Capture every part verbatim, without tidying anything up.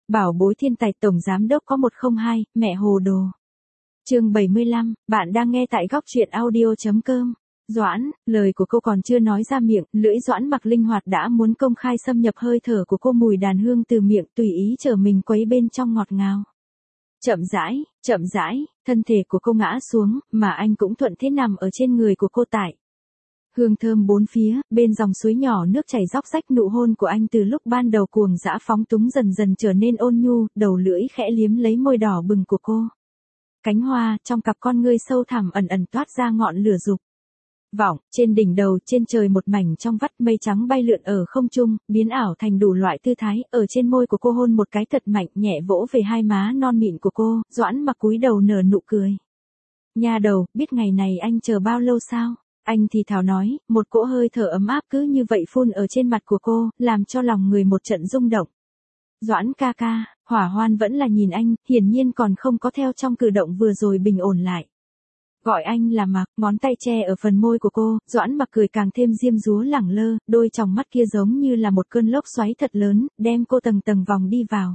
Bảo bối thiên tài tổng giám đốc có một không hai, mẹ hồ đồ. Chương bảy mươi lăm, bạn đang nghe tại góc truyện audio chấm com. Doãn, lời của cô còn chưa nói ra miệng, lưỡi Doãn Mặc linh hoạt đã muốn công khai xâm nhập hơi thở của cô, mùi đàn hương từ miệng tùy ý trở mình quấy bên trong ngọt ngào. Chậm rãi, chậm rãi, thân thể của cô ngã xuống, mà anh cũng thuận thế nằm ở trên người của cô tại. Hương thơm bốn phía, bên dòng suối nhỏ nước chảy róc rách, nụ hôn của anh từ lúc ban đầu cuồng dã phóng túng dần dần trở nên ôn nhu, đầu lưỡi khẽ liếm lấy môi đỏ bừng của cô. Cánh hoa, trong cặp con ngươi sâu thẳm ẩn ẩn toát ra ngọn lửa dục vọng, trên đỉnh đầu, trên trời một mảnh trong vắt, mây trắng bay lượn ở không trung, biến ảo thành đủ loại tư thái, ở trên môi của cô hôn một cái thật mạnh, nhẹ vỗ về hai má non mịn của cô, Doãn Mặc cúi đầu nở nụ cười. Nha đầu, biết ngày này anh chờ bao lâu sao? Anh thì thào nói, một cỗ hơi thở ấm áp cứ như vậy phun ở trên mặt của cô, làm cho lòng người một trận rung động. Doãn ca ca, Hỏa Hoan vẫn là nhìn anh, hiển nhiên còn không có theo trong cử động vừa rồi bình ổn lại. Gọi anh là Mặc, ngón tay che ở phần môi của cô, Doãn Mặc cười càng thêm diêm dúa lẳng lơ, đôi tròng mắt kia giống như là một cơn lốc xoáy thật lớn, đem cô tầng tầng vòng đi vào.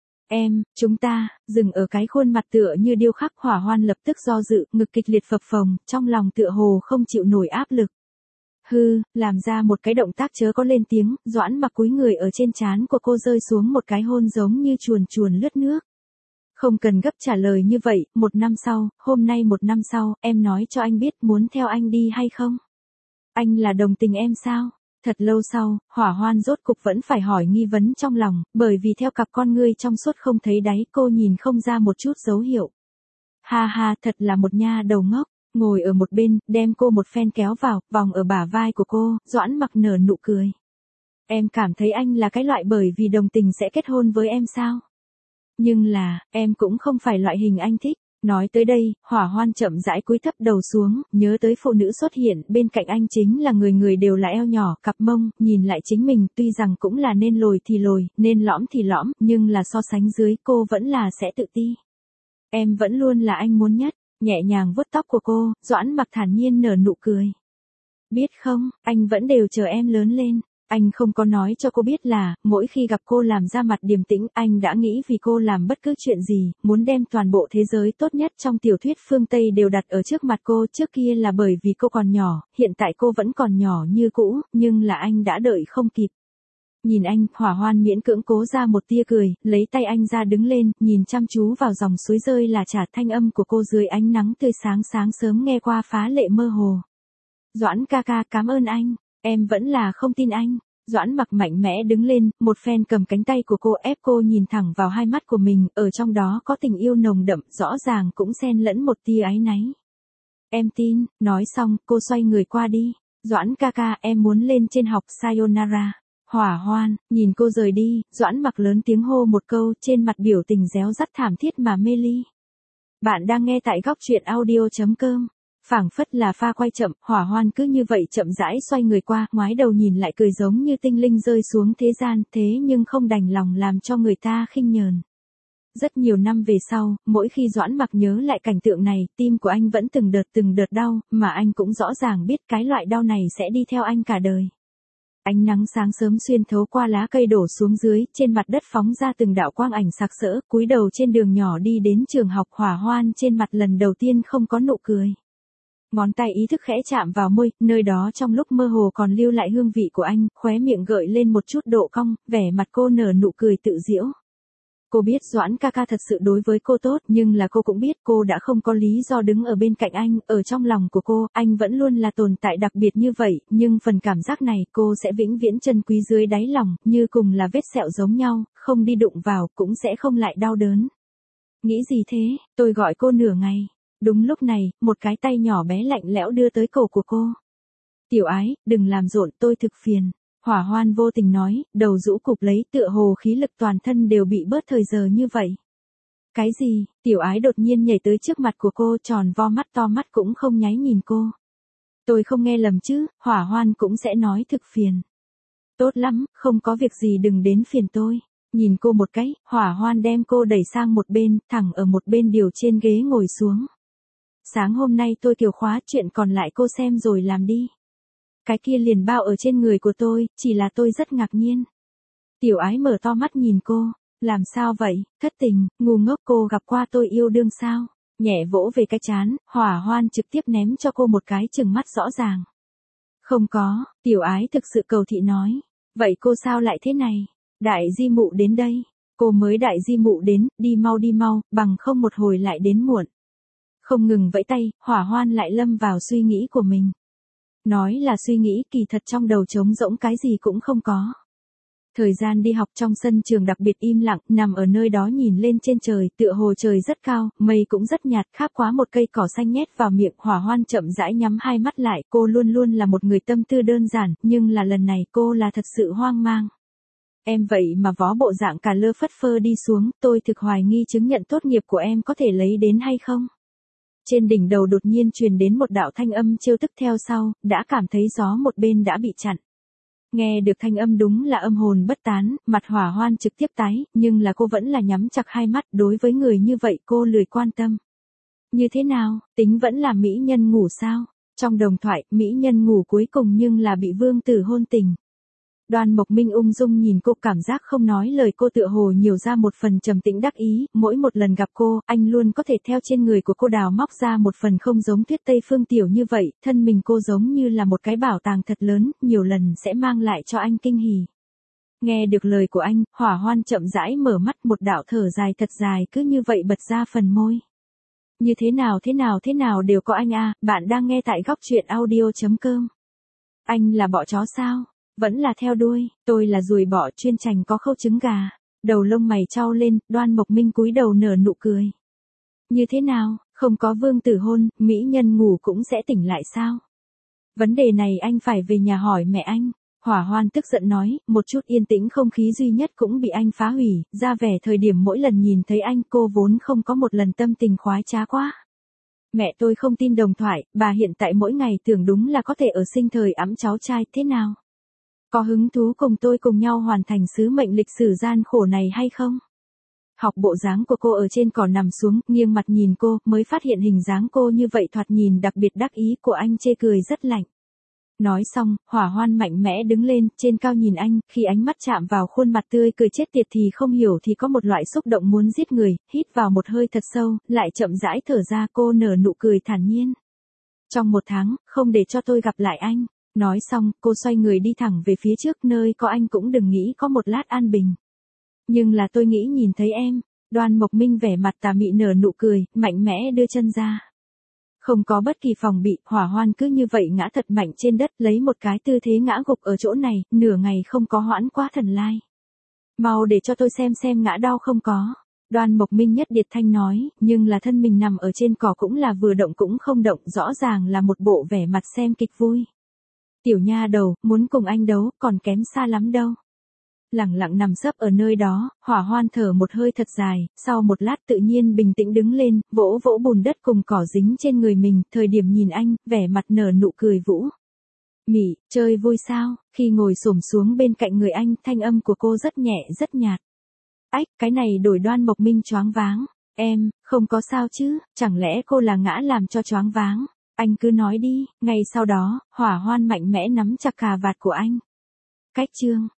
Em, chúng ta, dừng ở cái khuôn mặt tựa như điêu khắc. Hỏa Hoan lập tức do dự, ngực kịch liệt phập phồng, trong lòng tựa hồ không chịu nổi áp lực. Hư, làm ra một cái động tác chớ có lên tiếng, Doãn Mặc cúi người ở trên trán của cô rơi xuống một cái hôn giống như chuồn chuồn lướt nước. Không cần gấp trả lời như vậy, một năm sau, hôm nay một năm sau, em nói cho anh biết muốn theo anh đi hay không? Anh là đồng tình em sao? Thật lâu sau, Hỏa Hoan rốt cục vẫn phải hỏi nghi vấn trong lòng, bởi vì theo cặp con ngươi trong suốt không thấy đáy, cô nhìn không ra một chút dấu hiệu. Ha ha, thật là một nha đầu ngốc, ngồi ở một bên, đem cô một phen kéo vào, vòng ở bả vai của cô, Doãn Mặc nở nụ cười. Em cảm thấy anh là cái loại bởi vì đồng tình sẽ kết hôn với em sao? Nhưng là, em cũng không phải loại hình anh thích. Nói tới đây, Hỏa Hoan chậm rãi cúi thấp đầu xuống, nhớ tới phụ nữ xuất hiện bên cạnh anh chính là người người đều là eo nhỏ, cặp mông, nhìn lại chính mình tuy rằng cũng là nên lồi thì lồi, nên lõm thì lõm, nhưng là so sánh dưới cô vẫn là sẽ tự ti. Em vẫn luôn là anh muốn nhất, nhẹ nhàng vuốt tóc của cô, Doãn Mặc thản nhiên nở nụ cười. Biết không, anh vẫn đều chờ em lớn lên. Anh không có nói cho cô biết là, mỗi khi gặp cô làm ra mặt điềm tĩnh, anh đã nghĩ vì cô làm bất cứ chuyện gì, muốn đem toàn bộ thế giới tốt nhất trong tiểu thuyết phương Tây đều đặt ở trước mặt cô. Trước kia là bởi vì cô còn nhỏ, hiện tại cô vẫn còn nhỏ như cũ, nhưng là anh đã đợi không kịp. Nhìn anh, Hỏa Hoan miễn cưỡng cố ra một tia cười, lấy tay anh ra đứng lên, nhìn chăm chú vào dòng suối rơi là trả, thanh âm của cô dưới ánh nắng tươi sáng sáng sớm nghe qua phá lệ mơ hồ. Doãn ca ca, cảm ơn anh. Em vẫn là không tin anh. Doãn Mặc mạnh mẽ đứng lên, một phen cầm cánh tay của cô ép cô nhìn thẳng vào hai mắt của mình, ở trong đó có tình yêu nồng đậm, rõ ràng cũng xen lẫn một tia áy náy. Em tin, nói xong, cô xoay người qua đi. Doãn ca ca, em muốn lên trên học Sayonara. Hỏa Hoan, nhìn cô rời đi, Doãn Mặc lớn tiếng hô một câu, trên mặt biểu tình réo rắt thảm thiết mà mê ly. Bạn đang nghe tại góc truyện audio chấm com. Phảng phất là pha quay chậm, Hỏa Hoan cứ như vậy chậm rãi xoay người qua, ngoái đầu nhìn lại cười giống như tinh linh rơi xuống thế gian, thế nhưng không đành lòng làm cho người ta khinh nhờn. Rất nhiều năm về sau, mỗi khi Doãn Mặc nhớ lại cảnh tượng này, tim của anh vẫn từng đợt từng đợt đau, mà anh cũng rõ ràng biết cái loại đau này sẽ đi theo anh cả đời. Ánh nắng sáng sớm xuyên thấu qua lá cây đổ xuống dưới, trên mặt đất phóng ra từng đạo quang ảnh sặc sỡ, cúi đầu trên đường nhỏ đi đến trường học. Hỏa Hoan trên mặt lần đầu tiên không có nụ cười. Ngón tay ý thức khẽ chạm vào môi, nơi đó trong lúc mơ hồ còn lưu lại hương vị của anh, khóe miệng gợi lên một chút độ cong, vẻ mặt cô nở nụ cười tự giễu. Cô biết Doãn ca ca thật sự đối với cô tốt, nhưng là cô cũng biết cô đã không có lý do đứng ở bên cạnh anh, ở trong lòng của cô, anh vẫn luôn là tồn tại đặc biệt như vậy, nhưng phần cảm giác này cô sẽ vĩnh viễn trân quý dưới đáy lòng, như cùng là vết sẹo giống nhau, không đi đụng vào, cũng sẽ không lại đau đớn. Nghĩ gì thế, tôi gọi cô nửa ngày. Đúng lúc này, một cái tay nhỏ bé lạnh lẽo đưa tới cổ của cô. Tiểu ái, đừng làm rộn, tôi thực phiền. Hỏa Hoan vô tình nói, đầu rũ cụp lấy, tựa hồ khí lực toàn thân đều bị bớt thời giờ như vậy. Cái gì? Tiểu ái đột nhiên nhảy tới trước mặt của cô, tròn vo mắt to mắt cũng không nháy nhìn cô. Tôi không nghe lầm chứ, Hỏa Hoan cũng sẽ nói thực phiền. Tốt lắm, không có việc gì đừng đến phiền tôi. Nhìn cô một cái, Hỏa Hoan đem cô đẩy sang một bên, thẳng ở một bên điều trên ghế ngồi xuống. Sáng hôm nay tôi kiều khóa, chuyện còn lại cô xem rồi làm đi. Cái kia liền bao ở trên người của tôi, chỉ là tôi rất ngạc nhiên. Tiểu ái mở to mắt nhìn cô, Làm sao vậy, thất tình, ngu ngốc, cô gặp qua tôi yêu đương sao? Nhẹ vỗ về cái trán, Hỏa Hoan trực tiếp ném cho cô một cái chừng mắt rõ ràng. Không có, tiểu ái thực sự cầu thị nói. Vậy cô sao lại thế này? Đại di mụ đến đây. Cô mới đại di mụ đến, đi mau đi mau, bằng không một hồi lại đến muộn. Không ngừng vẫy tay, Hỏa Hoan lại lâm vào suy nghĩ của mình. Nói là suy nghĩ, kỳ thật trong đầu trống rỗng cái gì cũng không có. Thời gian đi học trong sân trường đặc biệt im lặng, nằm ở nơi đó nhìn lên trên trời, tựa hồ trời rất cao, mây cũng rất nhạt, khắp quá một cây cỏ xanh nhét vào miệng. Hỏa Hoan chậm rãi nhắm hai mắt lại, cô luôn luôn là một người tâm tư đơn giản, nhưng là lần này cô là thật sự hoang mang. Em vậy mà vó bộ dạng cả lơ phất phơ đi xuống, tôi thực hoài nghi chứng nhận tốt nghiệp của em có thể lấy đến hay không? Trên đỉnh đầu đột nhiên truyền đến một đạo thanh âm trêu tức, theo sau, đã cảm thấy gió một bên đã bị chặn. Nghe được thanh âm đúng là âm hồn bất tán, mặt Hỏa Hoan trực tiếp tái, nhưng là cô vẫn là nhắm chặt hai mắt, đối với người như vậy cô lười quan tâm. Như thế nào, tính vẫn là mỹ nhân ngủ sao? Trong đồng thoại, mỹ nhân ngủ cuối cùng nhưng là bị vương tử hôn tình. Đoan Mộc Minh ung dung nhìn cô, cảm giác không nói lời cô tựa hồ nhiều ra một phần trầm tĩnh đắc ý, mỗi một lần gặp cô, anh luôn có thể theo trên người của cô đào móc ra một phần không giống Tuyết Tây Phương tiểu như vậy, thân mình cô giống như là một cái bảo tàng thật lớn, nhiều lần sẽ mang lại cho anh kinh hỉ. Nghe được lời của anh, Hỏa Hoan chậm rãi mở mắt, một đạo thở dài thật dài cứ như vậy bật ra phần môi. Như thế nào thế nào thế nào đều có anh a, bạn đang nghe tại góc truyện audio chấm com. Anh là bọ chó sao? Vẫn là theo đuôi, tôi là ruồi bọ chuyên chành có khâu trứng gà. Đầu lông mày chau lên, Đoan Mộc Minh cúi đầu nở nụ cười. Như thế nào, không có vương tử hôn, mỹ nhân ngủ cũng sẽ tỉnh lại sao? Vấn đề này anh phải về nhà hỏi mẹ anh. Hỏa Hoan tức giận nói, một chút yên tĩnh không khí duy nhất cũng bị anh phá hủy, ra vẻ thời điểm mỗi lần nhìn thấy anh cô vốn không có một lần tâm tình khoái trá quá. Mẹ tôi không tin đồng thoại, bà hiện tại mỗi ngày tưởng đúng là có thể ở sinh thời ẵm cháu trai, thế nào? Có hứng thú cùng tôi cùng nhau hoàn thành sứ mệnh lịch sử gian khổ này hay không? Học bộ dáng của cô ở trên cỏ nằm xuống, nghiêng mặt nhìn cô, mới phát hiện hình dáng cô như vậy thoạt nhìn đặc biệt đắc ý, của anh chê cười rất lạnh. Nói xong, Hỏa Hoan mạnh mẽ đứng lên, trên cao nhìn anh, khi ánh mắt chạm vào khuôn mặt tươi cười chết tiệt thì không hiểu thì có một loại xúc động muốn giết người, hít vào một hơi thật sâu, lại chậm rãi thở ra, cô nở nụ cười thản nhiên. Trong một tháng, không để cho tôi gặp lại anh. Nói xong, cô xoay người đi thẳng về phía trước, nơi có anh cũng đừng nghĩ có một lát an bình. Nhưng là tôi nghĩ nhìn thấy em. Đoan Mộc Minh vẻ mặt tà mị nở nụ cười, mạnh mẽ đưa chân ra. Không có bất kỳ phòng bị, Hỏa Hoan cứ như vậy ngã thật mạnh trên đất, lấy một cái tư thế ngã gục ở chỗ này, nửa ngày không có hoãn quá thần lai. Mau để cho tôi xem xem ngã đau không có. Đoan Mộc Minh nhất điệt thanh nói, nhưng là thân mình nằm ở trên cỏ cũng là vừa động cũng không động, rõ ràng là một bộ vẻ mặt xem kịch vui. Tiểu nha đầu, muốn cùng anh đấu, còn kém xa lắm đâu. Lẳng lặng nằm sấp ở nơi đó, Hỏa Hoan thở một hơi thật dài, sau một lát tự nhiên bình tĩnh đứng lên, vỗ vỗ bùn đất cùng cỏ dính trên người mình, thời điểm nhìn anh, vẻ mặt nở nụ cười vũ. Mỉ, chơi vui sao? Khi ngồi xổm xuống bên cạnh người anh, thanh âm của cô rất nhẹ rất nhạt. Ách, cái này đổi Đoan Mộc Minh choáng váng. Em, không có sao chứ, chẳng lẽ cô là ngã làm cho choáng váng? Anh cứ nói đi. Ngay sau đó, Hỏa Hoan mạnh mẽ nắm chặt cà vạt của anh. Cách chương